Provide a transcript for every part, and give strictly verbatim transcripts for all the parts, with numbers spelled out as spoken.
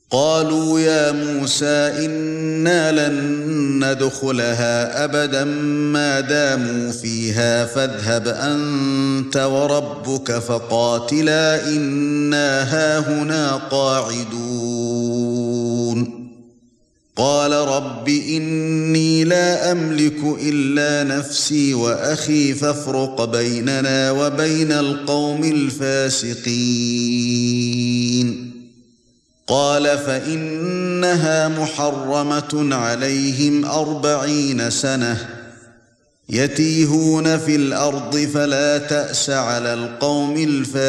قالوا يا موسى إنا لن ندخلها أبدا ما داموا فيها فاذهب أنت وربك فقاتلا إنا هاهنا قاعدون قال رب إني لا أملك إلا نفسي وأخي فافرق بيننا وبين القوم الفاسقين قال فإنها محرمة عليهم أربعين سنة يتيهون في الأرض فلا تأس على القوم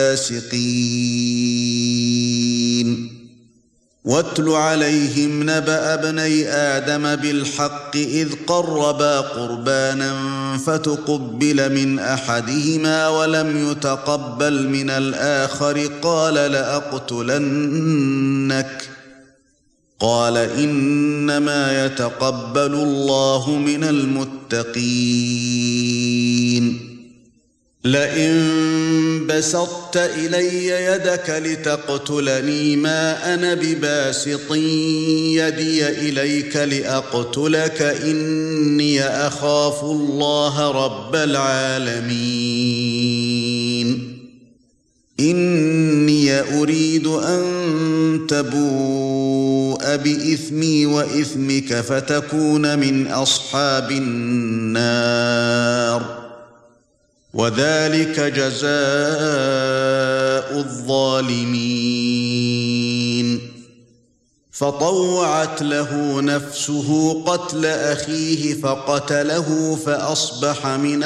الفاسقين واتل عليهم نبأ ابني آدم بالحق إذ قربا قربانا فتقبل من أحدهما ولم يتقبل من الآخر قال لأقتلنك قال إنما يتقبل الله من المتقين لئن بسطت إلي يدك لتقتلني ما أنا بباسط يدي إليك لأقتلك إني أخاف الله رب العالمين إني أريد أن تبوء بإثمي وإثمك فتكون من أصحاب النار وذلك جزاء الظالمين فطوعت له نفسه قتل أخيه فقتله فأصبح من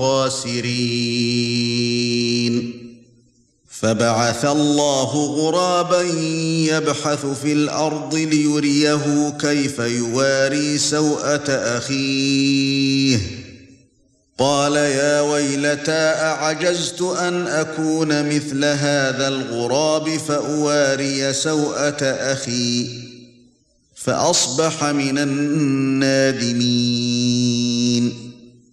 الخاسرين فبعث الله غرابا يبحث في الأرض ليريه كيف يواري سوءة أخيه قال يا ويلتى أعجزت أن أكون مثل هذا الغراب فأواري سوءة أخي فأصبح من النادمين